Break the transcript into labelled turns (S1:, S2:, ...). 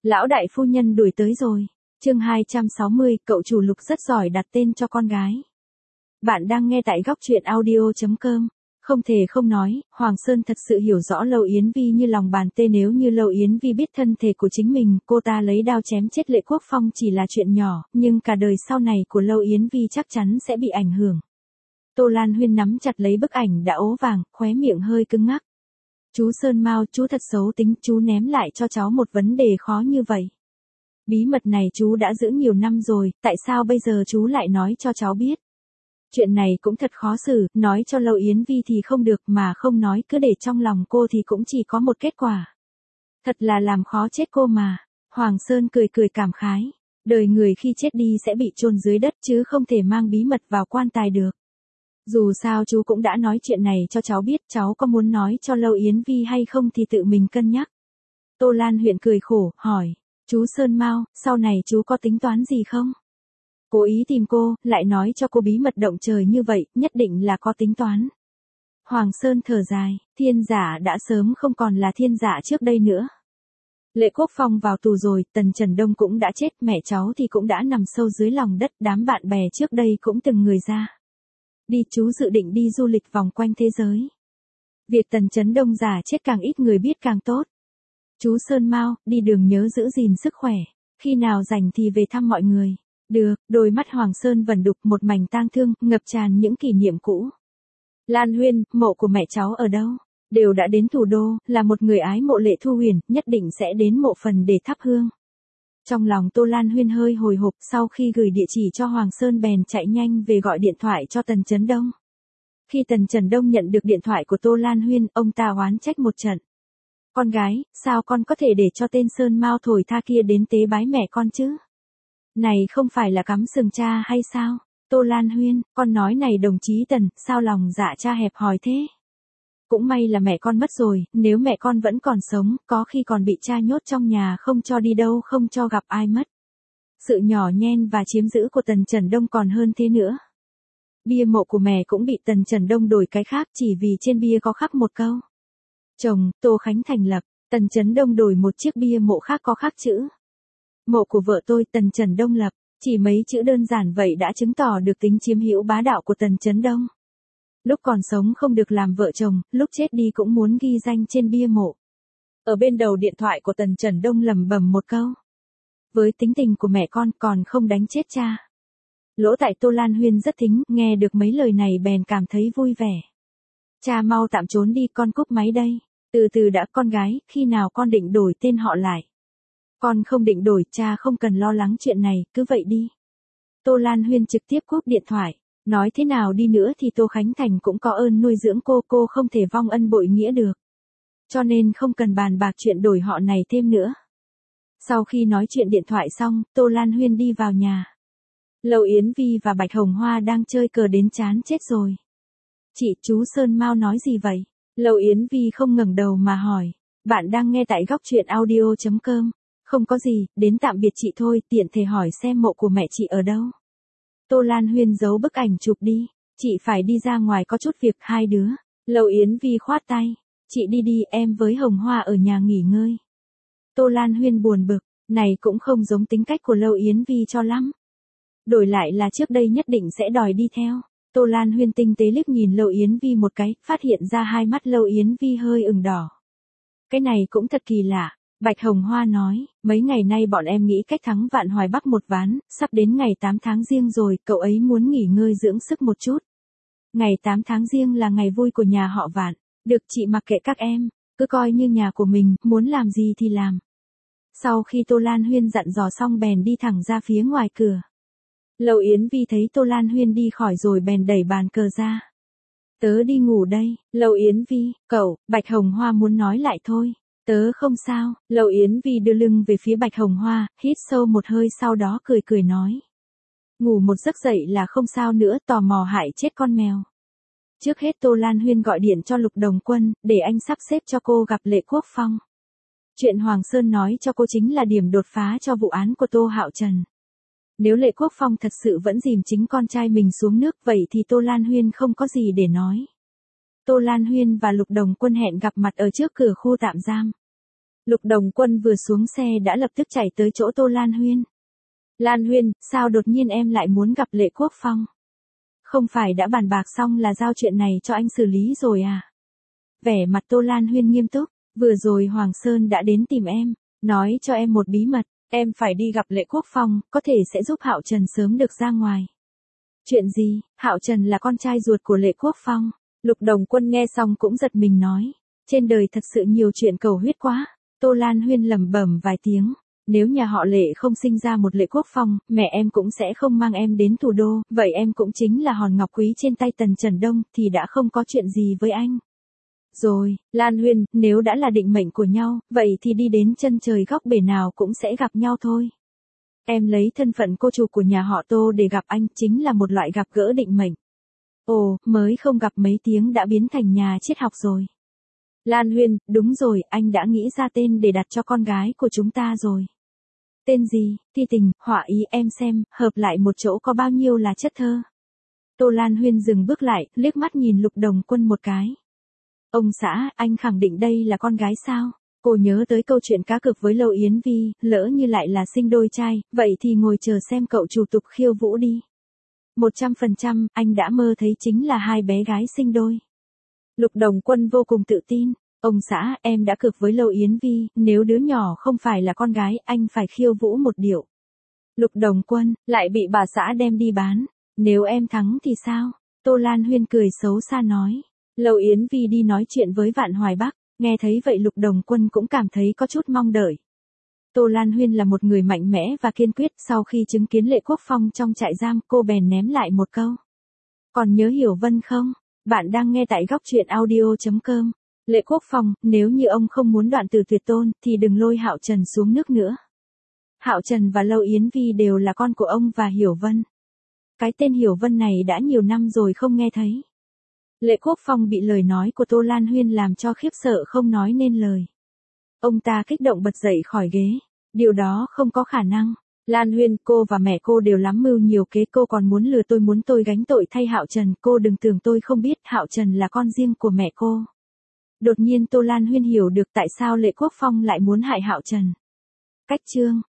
S1: Lão đại phu nhân đuổi tới rồi. Chương 260, cậu chủ Lục rất giỏi đặt tên cho con gái. Bạn đang nghe tại góc truyện audio.com. Không thể không nói, Hoàng Sơn thật sự hiểu rõ Lâu Yến Vi như lòng bàn tay. Nếu như Lâu Yến Vi biết thân thể của chính mình, cô ta lấy đao chém chết Lệ Quốc Phong chỉ là chuyện nhỏ, nhưng cả đời sau này của Lâu Yến Vi chắc chắn sẽ bị ảnh hưởng. Tô Lan Huyên nắm chặt lấy bức ảnh đã ố vàng, khóe miệng hơi cứng ngắc. Chú Sơn Mao, chú thật xấu tính, chú ném lại cho cháu một vấn đề khó như vậy. Bí mật này chú đã giữ nhiều năm rồi, tại sao bây giờ chú lại nói cho cháu biết? Chuyện này cũng thật khó xử, nói cho Lâu Yến Vi thì không được mà không nói cứ để trong lòng cô thì cũng chỉ có một kết quả. Thật là làm khó chết cô mà. Hoàng Sơn cười cười cảm khái. Đời người khi chết đi sẽ bị chôn dưới đất chứ không thể mang bí mật vào quan tài được. Dù sao chú cũng đã nói chuyện này cho cháu biết, cháu có muốn nói cho Lâu Yến Vi hay không thì tự mình cân nhắc. Tô Lan Huyên cười khổ, hỏi, chú Sơn Mao, sau này chú có tính toán gì không? Cố ý tìm cô, lại nói cho cô bí mật động trời như vậy, nhất định là có tính toán. Hoàng Sơn thở dài, thiên giả đã sớm không còn là thiên giả trước đây nữa. Lệ Quốc Phong vào tù rồi, Tần Trần Đông cũng đã chết, mẹ cháu thì cũng đã nằm sâu dưới lòng đất, đám bạn bè trước đây cũng từng người ra. Đi, chú dự định đi du lịch vòng quanh thế giới. Việc Tần Trấn Đông già chết càng ít người biết càng tốt. Chú Sơn Mao, đi đường nhớ giữ gìn sức khỏe, khi nào rảnh thì về thăm mọi người. Được, đôi mắt Hoàng Sơn vẩn đục một mảnh tang thương, ngập tràn những kỷ niệm cũ. Lan Huyên, mộ của mẹ cháu ở đâu? Đều đã đến thủ đô, là một người ái mộ Lệ Thu Huyền, nhất định sẽ đến mộ phần để thắp hương. Trong lòng Tô Lan Huyên hơi hồi hộp, sau khi gửi địa chỉ cho Hoàng Sơn bèn chạy nhanh về gọi điện thoại cho Tần Trấn Đông. Khi Tần Trấn Đông nhận được điện thoại của Tô Lan Huyên, ông ta oán trách một trận. Con gái, sao con có thể để cho tên Sơn Mao thổi tha kia đến tế bái mẹ con chứ? Này không phải là cắm sừng cha hay sao? Tô Lan Huyên, con nói này đồng chí Tần, sao lòng dạ cha hẹp hòi thế? Cũng may là mẹ con mất rồi, nếu mẹ con vẫn còn sống, có khi còn bị cha nhốt trong nhà không cho đi đâu, không cho gặp ai mất. Sự nhỏ nhen và chiếm giữ của Tần Trần Đông còn hơn thế nữa. Bia mộ của mẹ cũng bị Tần Trần Đông đổi cái khác chỉ vì trên bia có khắc một câu. Chồng, Tô Khánh thành lập, Tần Trấn Đông đổi một chiếc bia mộ khác có khắc chữ. Mộ của vợ tôi, Tần Trần Đông lập, chỉ mấy chữ đơn giản vậy đã chứng tỏ được tính chiếm hữu bá đạo của Tần Trấn Đông. Lúc còn sống không được làm vợ chồng, lúc chết đi cũng muốn ghi danh trên bia mộ. Ở bên đầu điện thoại của Tần Trần Đông lẩm bẩm một câu. Với tính tình của mẹ con còn không đánh chết cha. Lỗ tại Tô Lan Huyên rất thính, nghe được mấy lời này bèn cảm thấy vui vẻ. Cha mau tạm trốn đi, con cúp máy đây. Từ từ đã con gái, khi nào con định đổi tên họ lại? Con không định đổi, cha không cần lo lắng chuyện này, cứ vậy đi. Tô Lan Huyên trực tiếp cúp điện thoại. Nói thế nào đi nữa thì Tô Khánh Thành cũng có ơn nuôi dưỡng cô không thể vong ân bội nghĩa được. Cho nên không cần bàn bạc chuyện đổi họ này thêm nữa. Sau khi nói chuyện điện thoại xong, Tô Lan Huyên đi vào nhà. Lâu Yến Vi và Bạch Hồng Hoa đang chơi cờ đến chán chết rồi. Chị, chú Sơn Mao nói gì vậy? Lâu Yến Vi không ngẩng đầu mà hỏi. Bạn đang nghe tại góc truyện audio.com. Không có gì, đến tạm biệt chị thôi, tiện thể hỏi xem mộ của mẹ chị ở đâu. Tô Lan Huyên giấu bức ảnh chụp đi. Chị phải đi ra ngoài có chút việc, hai đứa. Lâu Yến Vi khoát tay. Chị đi đi, em với Hồng Hoa ở nhà nghỉ ngơi. Tô Lan Huyên buồn bực, này cũng không giống tính cách của Lâu Yến Vi cho lắm. Đổi lại là trước đây nhất định sẽ đòi đi theo. Tô Lan Huyên tinh tế liếc nhìn Lâu Yến Vi một cái, phát hiện ra hai mắt Lâu Yến Vi hơi ửng đỏ. Cái này cũng thật kỳ lạ. Bạch Hồng Hoa nói, mấy ngày nay bọn em nghĩ cách thắng Vạn Hoài Bắc một ván, sắp đến ngày 8 tháng Giêng rồi, cậu ấy muốn nghỉ ngơi dưỡng sức một chút. Ngày 8 tháng Giêng là ngày vui của nhà họ Vạn, được chị mặc kệ các em, cứ coi như nhà của mình, muốn làm gì thì làm. Sau khi Tô Lan Huyên dặn dò xong bèn đi thẳng ra phía ngoài cửa. Lâu Yến Vi thấy Tô Lan Huyên đi khỏi rồi bèn đẩy bàn cờ ra. Tớ đi ngủ đây. Lâu Yến Vi, cậu, Bạch Hồng Hoa muốn nói lại thôi. Tớ không sao. Lâu Yến Vi đưa lưng về phía Bạch Hồng Hoa, hít sâu một hơi sau đó cười cười nói. Ngủ một giấc dậy là không sao nữa, tò mò hại chết con mèo. Trước hết Tô Lan Huyên gọi điện cho Lục Đồng Quân, để anh sắp xếp cho cô gặp Lệ Quốc Phong. Chuyện Hoàng Sơn nói cho cô chính là điểm đột phá cho vụ án của Tô Hạo Trần. Nếu Lệ Quốc Phong thật sự vẫn dìm chính con trai mình xuống nước vậy thì Tô Lan Huyên không có gì để nói. Tô Lan Huyên và Lục Đồng Quân hẹn gặp mặt ở trước cửa khu tạm giam. Lục Đồng Quân vừa xuống xe đã lập tức chạy tới chỗ Tô Lan Huyên. Lan Huyên, sao đột nhiên em lại muốn gặp Lệ Quốc Phong? Không phải đã bàn bạc xong là giao chuyện này cho anh xử lý rồi à? Vẻ mặt Tô Lan Huyên nghiêm túc, vừa rồi Hoàng Sơn đã đến tìm em, nói cho em một bí mật, em phải đi gặp Lệ Quốc Phong, có thể sẽ giúp Hạo Trần sớm được ra ngoài. Chuyện gì? Hạo Trần là con trai ruột của Lệ Quốc Phong. Lục Đồng Quân nghe xong cũng giật mình nói, trên đời thật sự nhiều chuyện cầu huyết quá. Tô Lan Huyên lẩm bẩm vài tiếng, nếu nhà họ Lệ không sinh ra một Lệ Quốc Phong, mẹ em cũng sẽ không mang em đến thủ đô, vậy em cũng chính là hòn ngọc quý trên tay Tần Trần Đông, thì đã không có chuyện gì với anh. Rồi, Lan Huyên, nếu đã là định mệnh của nhau, vậy thì đi đến chân trời góc bể nào cũng sẽ gặp nhau thôi. Em lấy thân phận cô chủ của nhà họ Tô để gặp anh chính là một loại gặp gỡ định mệnh. Ồ, mới không gặp mấy tiếng đã biến thành nhà triết học rồi. Lan Huyên, đúng rồi, anh đã nghĩ ra tên để đặt cho con gái của chúng ta rồi. Tên gì? Thi Tình, họa ý em xem, hợp lại một chỗ có bao nhiêu là chất thơ. Tô Lan Huyên dừng bước lại, liếc mắt nhìn Lục Đồng Quân một cái. Ông xã, anh khẳng định đây là con gái sao? Cô nhớ tới câu chuyện cá cược với Lâu Yến Vi, lỡ như lại là sinh đôi trai, vậy thì ngồi chờ xem cậu chủ tục khiêu vũ đi. 100%, anh đã mơ thấy chính là hai bé gái sinh đôi. Lục Đồng Quân vô cùng tự tin. Ông xã, em đã cược với Lâu Yến Vi, nếu đứa nhỏ không phải là con gái, anh phải khiêu vũ một điệu. Lục Đồng Quân, lại bị bà xã đem đi bán. Nếu em thắng thì sao? Tô Lan Huyên cười xấu xa nói. Lâu Yến Vi đi nói chuyện với Vạn Hoài Bắc, nghe thấy vậy Lục Đồng Quân cũng cảm thấy có chút mong đợi. Tô Lan Huyên là một người mạnh mẽ và kiên quyết, sau khi chứng kiến Lệ Quốc Phong trong trại giam, cô bèn ném lại một câu. Còn nhớ Hiểu Vân không? Bạn đang nghe tại góc truyện audio.com. Lệ Quốc Phong, nếu như ông không muốn đoạn từ tuyệt tôn, thì đừng lôi Hạo Trần xuống nước nữa. Hạo Trần và Lâu Yến Vi đều là con của ông và Hiểu Vân. Cái tên Hiểu Vân này đã nhiều năm rồi không nghe thấy. Lệ Quốc Phong bị lời nói của Tô Lan Huyên làm cho khiếp sợ không nói nên lời. Ông ta kích động bật dậy khỏi ghế. Điều đó không có khả năng. Lan Huyên, cô và mẹ cô đều lắm mưu nhiều kế, cô còn muốn muốn tôi gánh tội thay Hạo Trần, cô đừng tưởng tôi không biết Hạo Trần là con riêng của mẹ cô. Đột nhiên Tô Lan Huyên hiểu được tại sao Lệ Quốc Phong lại muốn hại Hạo Trần. Cách chương